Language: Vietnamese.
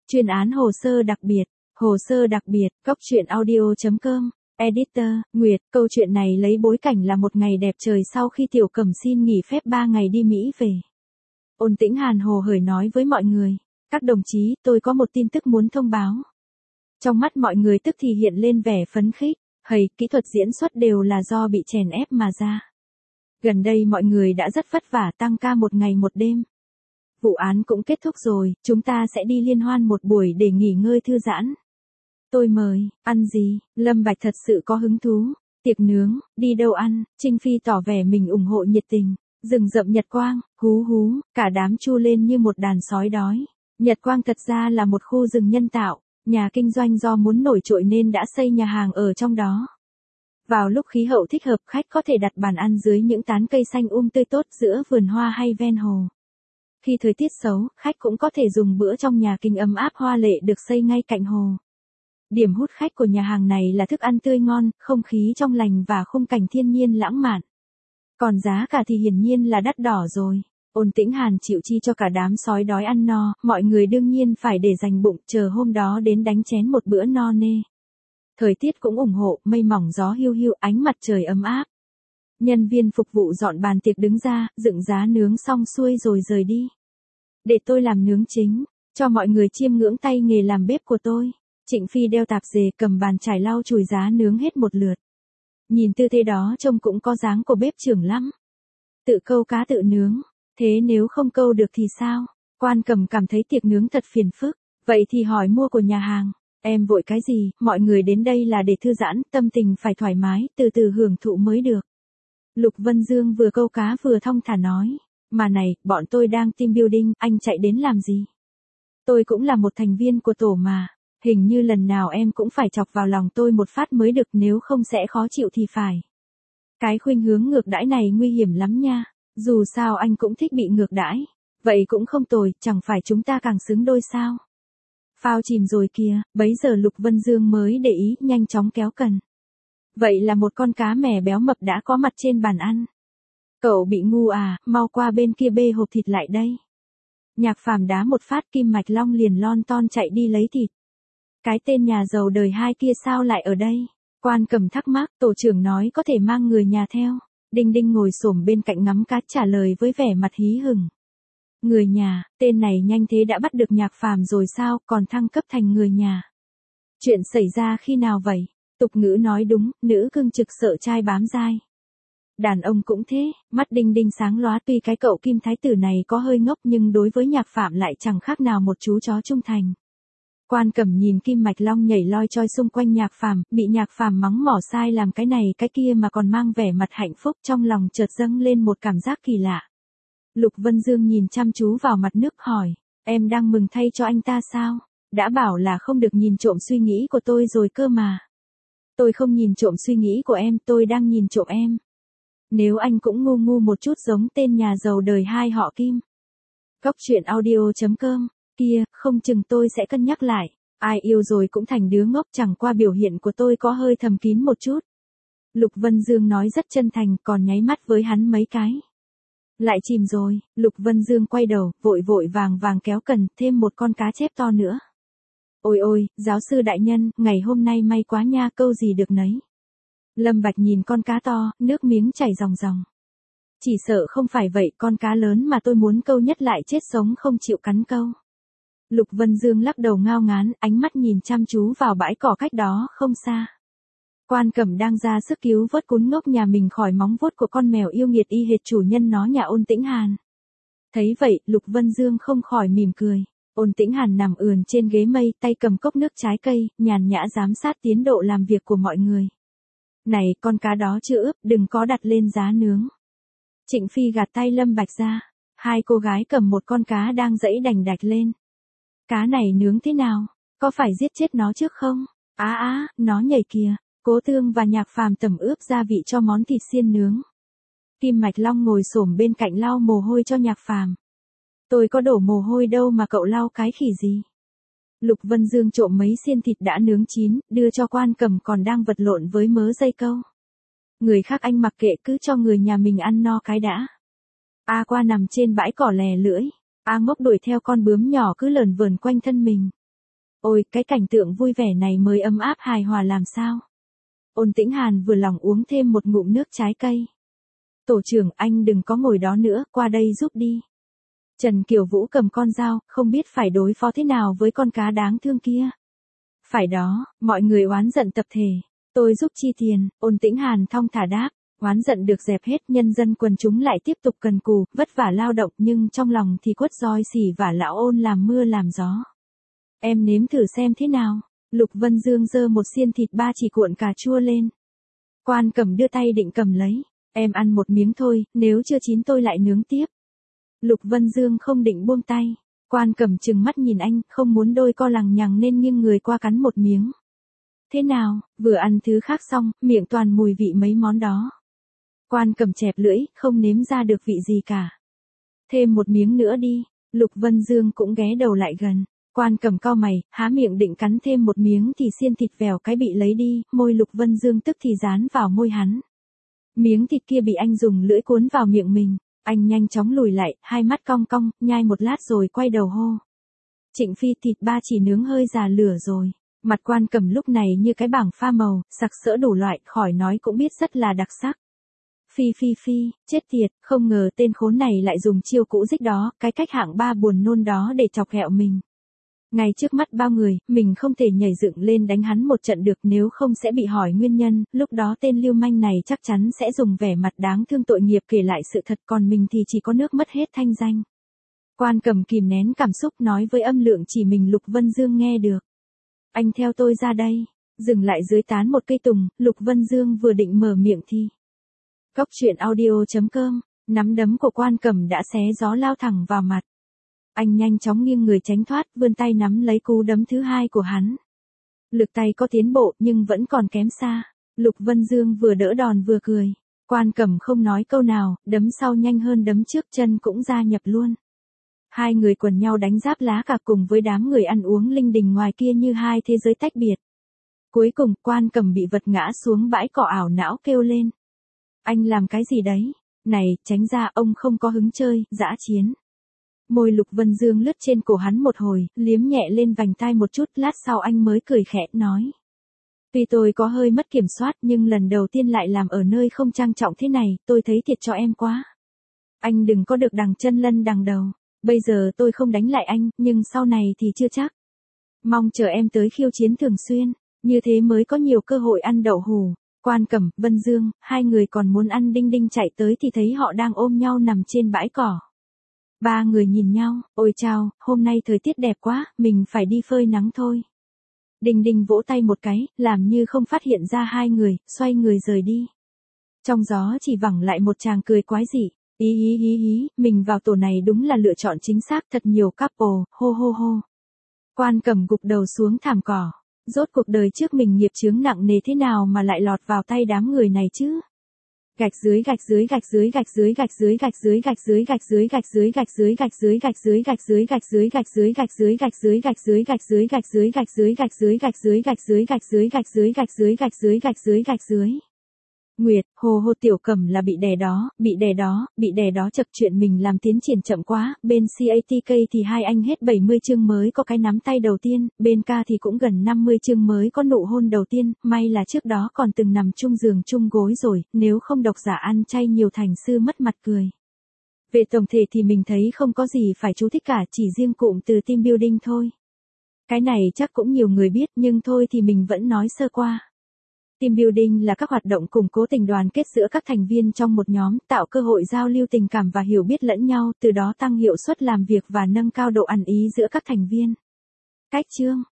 Chuyên án hồ sơ đặc biệt. Hồ sơ đặc biệt, Cóc truyện audio.com. Editor, Nguyệt, câu chuyện này lấy bối cảnh là một ngày đẹp trời sau khi Tiểu Cẩm xin nghỉ phép 3 ngày đi Mỹ về. Ôn Tĩnh Hàn hồ hởi nói với mọi người, các đồng chí, tôi có một tin tức muốn thông báo. Trong mắt mọi người tức thì hiện lên vẻ phấn khích, kỹ thuật diễn xuất đều là do bị chèn ép mà ra. Gần đây mọi người đã rất vất vả tăng ca một ngày một đêm. Vụ án cũng kết thúc rồi, chúng ta sẽ đi liên hoan một buổi để nghỉ ngơi thư giãn. Tôi mời, ăn gì? Lâm Bạch thật sự có hứng thú. Tiệc nướng, đi đâu ăn? Trinh Phi tỏ vẻ mình ủng hộ nhiệt tình. Rừng rậm Nhật Quang, hú hú, cả đám chu lên như một đàn sói đói. Nhật Quang thật ra là một khu rừng nhân tạo, nhà kinh doanh do muốn nổi trội nên đã xây nhà hàng ở trong đó. Vào lúc khí hậu thích hợp, khách có thể đặt bàn ăn dưới những tán cây xanh tươi tốt giữa vườn hoa hay ven hồ. Khi thời tiết xấu, khách cũng có thể dùng bữa trong nhà kinh ấm áp hoa lệ được xây ngay cạnh hồ. Điểm hút khách của nhà hàng này là thức ăn tươi ngon, không khí trong lành và khung cảnh thiên nhiên lãng mạn. Còn giá cả thì hiển nhiên là đắt đỏ rồi. Ôn Tĩnh Hàn chịu chi cho cả đám sói đói ăn no, mọi người đương nhiên phải để dành bụng chờ hôm đó đến đánh chén một bữa no nê. Thời tiết cũng ủng hộ, mây mỏng gió hiu hiu, ánh mặt trời ấm áp. Nhân viên phục vụ dọn bàn tiệc đứng ra, dựng giá nướng xong xuôi rồi rời đi. Để tôi làm nướng chính, cho mọi người chiêm ngưỡng tay nghề làm bếp của tôi. Trịnh Phi đeo tạp dề cầm bàn chải lau chùi giá nướng hết một lượt. Nhìn tư thế đó trông cũng có dáng của bếp trưởng lắm. Tự câu cá tự nướng, thế nếu không câu được thì sao? Quan Cầm cảm thấy tiệc nướng thật phiền phức, vậy thì hỏi mua của nhà hàng. Em vội cái gì, mọi người đến đây là để thư giãn, tâm tình phải thoải mái, từ từ hưởng thụ mới được. Lục Vân Dương vừa câu cá vừa thong thả nói, mà này, bọn tôi đang team building, anh chạy đến làm gì? Tôi cũng là một thành viên của tổ mà. Hình như lần nào em cũng phải chọc vào lòng tôi một phát mới được, nếu không sẽ khó chịu thì phải. Cái khuynh hướng ngược đãi này nguy hiểm lắm nha, dù sao anh cũng thích bị ngược đãi. Vậy cũng không tồi, chẳng phải chúng ta càng xứng đôi sao? Phao chìm rồi kìa, bấy giờ Lục Vân Dương mới để ý, nhanh chóng kéo cần. Vậy là một con cá mè béo mập đã có mặt trên bàn ăn. Cậu bị ngu à, mau qua bên kia bê hộp thịt lại đây. Nhạc Phàm đá một phát, Kim Mạch Long liền lon ton chạy đi lấy thịt. Cái tên nhà giàu đời 2 kia sao lại ở đây? Quan Cầm thắc mắc, tổ trưởng nói có thể mang người nhà theo. Đinh Đinh ngồi xổm bên cạnh ngắm cá trả lời với vẻ mặt hí hửng. Người nhà, tên này nhanh thế đã bắt được Nhạc Phàm rồi sao, còn thăng cấp thành người nhà. Chuyện xảy ra khi nào vậy? Tục ngữ nói đúng, nữ cưng trực sợ trai bám dai. Đàn ông cũng thế, mắt Đinh Đinh sáng lóa, tuy cái cậu Kim Thái Tử này có hơi ngốc nhưng đối với Nhạc Phạm lại chẳng khác nào một chú chó trung thành. Quan Cẩm nhìn Kim Mạch Long nhảy loi choi xung quanh Nhạc Phàm, bị Nhạc Phàm mắng mỏ sai làm cái này cái kia mà còn mang vẻ mặt hạnh phúc, trong lòng chợt dâng lên một cảm giác kỳ lạ. Lục Vân Dương nhìn chăm chú vào mặt nước hỏi, em đang mừng thay cho anh ta sao? Đã bảo là không được nhìn trộm suy nghĩ của tôi rồi cơ mà. Tôi không nhìn trộm suy nghĩ của em, tôi đang nhìn trộm em. Nếu anh cũng ngu ngu một chút giống tên nhà giàu đời 2 họ Kim. Cóc truyện audio.com. Kia, không chừng tôi sẽ cân nhắc lại. Ai yêu rồi cũng thành đứa ngốc, chẳng qua biểu hiện của tôi có hơi thầm kín một chút. Lục Vân Dương nói rất chân thành, còn nháy mắt với hắn mấy cái. Lại chìm rồi, Lục Vân Dương quay đầu, vội vội vàng vàng kéo cần, thêm một con cá chép to nữa. Ôi ôi, giáo sư đại nhân, ngày hôm nay may quá nha, câu gì được nấy. Lâm Bạch nhìn con cá to, nước miếng chảy ròng ròng. Chỉ sợ không phải vậy, con cá lớn mà tôi muốn câu nhất lại chết sống không chịu cắn câu. Lục Vân Dương lắc đầu ngao ngán, ánh mắt nhìn chăm chú vào bãi cỏ cách đó không xa. Quan Cẩm đang ra sức cứu vớt cún ngốc nhà mình khỏi móng vuốt của con mèo yêu nghiệt y hệt chủ nhân nó nhà Ôn Tĩnh Hàn. Thấy vậy, Lục Vân Dương không khỏi mỉm cười. Ôn Tĩnh Hàn nằm ườn trên ghế mây, tay cầm cốc nước trái cây, nhàn nhã giám sát tiến độ làm việc của mọi người. Này, con cá đó chưa ướp, đừng có đặt lên giá nướng. Trịnh Phi gạt tay Lâm Bạch ra. Hai cô gái cầm một con cá đang dẫy đành đạch lên. Cá này nướng thế nào? Có phải giết chết nó trước không? Nó nhảy kìa. Cố Tương và Nhạc Phàm tẩm ướp gia vị cho món thịt xiên nướng. Kim Mạch Long ngồi xổm bên cạnh lau mồ hôi cho Nhạc Phàm. Tôi có đổ mồ hôi đâu mà cậu lau cái khỉ gì? Lục Vân Dương trộm mấy xiên thịt đã nướng chín, đưa cho Quan Cầm còn đang vật lộn với mớ dây câu. Người khác anh mặc kệ, cứ cho người nhà mình ăn no cái đã. A Qua nằm trên bãi cỏ lè lưỡi. A Ngốc đuổi theo con bướm nhỏ cứ lởn vởn quanh thân mình. Ôi, cái cảnh tượng vui vẻ này mới ấm áp hài hòa làm sao. Ôn Tĩnh Hàn vừa lòng uống thêm một ngụm nước trái cây. Tổ trưởng, anh đừng có ngồi đó nữa, qua đây giúp đi. Trần Kiều Vũ cầm con dao, không biết phải đối phó thế nào với con cá đáng thương kia. Phải đó, mọi người oán giận tập thể. Tôi giúp chi tiền, Ôn Tĩnh Hàn thong thả đáp. Oán giận được dẹp hết, nhân dân quần chúng lại tiếp tục cần cù, vất vả lao động nhưng trong lòng thì quất roi xỉ và lão Ôn làm mưa làm gió. Em nếm thử xem thế nào. Lục Vân Dương giơ một xiên thịt ba chỉ cuộn cà chua lên. Quan Cẩm đưa tay định cầm lấy. Em ăn một miếng thôi, nếu chưa chín tôi lại nướng tiếp. Lục Vân Dương không định buông tay. Quan Cẩm trừng mắt nhìn anh, không muốn đôi co lằng nhằng nên nghiêng người qua cắn một miếng. Thế nào, vừa ăn thứ khác xong, miệng toàn mùi vị mấy món đó. Quan Cẩm chẹp lưỡi, không nếm ra được vị gì cả. Thêm một miếng nữa đi. Lục Vân Dương cũng ghé đầu lại gần. Quan Cẩm cau mày, há miệng định cắn thêm một miếng thì xiên thịt vèo cái bị lấy đi, môi Lục Vân Dương tức thì dán vào môi hắn. Miếng thịt kia bị anh dùng lưỡi cuốn vào miệng mình, anh nhanh chóng lùi lại, hai mắt cong cong, nhai một lát rồi quay đầu hô. Trịnh Phi, thịt ba chỉ nướng hơi già lửa rồi. Mặt Quan Cẩm lúc này như cái bảng pha màu, sặc sỡ đủ loại, khỏi nói cũng biết rất là đặc sắc. Phi, chết tiệt, không ngờ tên khốn này lại dùng chiêu cũ dích đó, cái cách hạng ba buồn nôn đó để chọc ghẹo mình. Ngay trước mắt bao người, mình không thể nhảy dựng lên đánh hắn một trận được, nếu không sẽ bị hỏi nguyên nhân, lúc đó tên lưu manh này chắc chắn sẽ dùng vẻ mặt đáng thương tội nghiệp kể lại sự thật, còn mình thì chỉ có nước mất hết thanh danh. Quan Cẩm kìm nén cảm xúc nói với âm lượng chỉ mình Lục Vân Dương nghe được. Anh theo tôi ra đây. Dừng lại dưới tán một cây tùng, Lục Vân Dương vừa định mở miệng thì. Cóc truyện audio.com, nắm đấm của Quan Cẩm đã xé gió lao thẳng vào mặt. Anh nhanh chóng nghiêng người tránh thoát, vươn tay nắm lấy cú đấm thứ hai của hắn. Lực tay có tiến bộ nhưng vẫn còn kém xa. Lục Vân Dương vừa đỡ đòn vừa cười. Quan Cẩm không nói câu nào, đấm sau nhanh hơn đấm trước, chân cũng gia nhập luôn. Hai người quần nhau đánh giáp lá cả cùng với đám người ăn uống linh đình ngoài kia như hai thế giới tách biệt. Cuối cùng, Quan Cẩm bị vật ngã xuống bãi cỏ, ảo não kêu lên. Anh làm cái gì đấy? Này, tránh ra, ông không có hứng chơi, dã chiến. Môi Lục Vân Dương lướt trên cổ hắn một hồi, liếm nhẹ lên vành tai một chút, lát sau anh mới cười khẽ, nói. Tuy tôi có hơi mất kiểm soát nhưng lần đầu tiên lại làm ở nơi không trang trọng thế này, tôi thấy thiệt cho em quá. Anh đừng có được đằng chân lân đằng đầu. Bây giờ tôi không đánh lại anh, nhưng sau này thì chưa chắc. Mong chờ em tới khiêu chiến thường xuyên, như thế mới có nhiều cơ hội ăn đậu hù. Quan Cẩm, Vân Dương, hai người còn muốn ăn, Đinh Đinh chạy tới thì thấy họ đang ôm nhau nằm trên bãi cỏ. Ba người nhìn nhau, ôi chao, hôm nay thời tiết đẹp quá, mình phải đi phơi nắng thôi. Đinh Đinh vỗ tay một cái, làm như không phát hiện ra hai người, xoay người rời đi. Trong gió chỉ vẳng lại một chàng cười quái dị. Ý, mình vào tổ này đúng là lựa chọn chính xác, thật nhiều couple, hô. Quan Cẩm gục đầu xuống thảm cỏ. Rốt cuộc đời trước mình nghiệp chướng nặng nề thế nào mà lại lọt vào tay đám người này chứ? Gạch dưới Nguyệt, hồ Tiểu Cẩm là bị đè đó chập chuyện mình làm tiến triển chậm quá, bên CATK thì hai anh hết 70 chương mới có cái nắm tay đầu tiên, bên K thì cũng gần 50 chương mới có nụ hôn đầu tiên, may là trước đó còn từng nằm chung giường chung gối rồi, nếu không độc giả ăn chay nhiều thành sư mất mặt cười. Về tổng thể thì mình thấy không có gì phải chú thích cả, chỉ riêng cụm từ team building thôi. Cái này chắc cũng nhiều người biết nhưng thôi thì mình vẫn nói sơ qua. Team building là các hoạt động củng cố tình đoàn kết giữa các thành viên trong một nhóm, tạo cơ hội giao lưu tình cảm và hiểu biết lẫn nhau, từ đó tăng hiệu suất làm việc và nâng cao độ ăn ý giữa các thành viên. Cách chương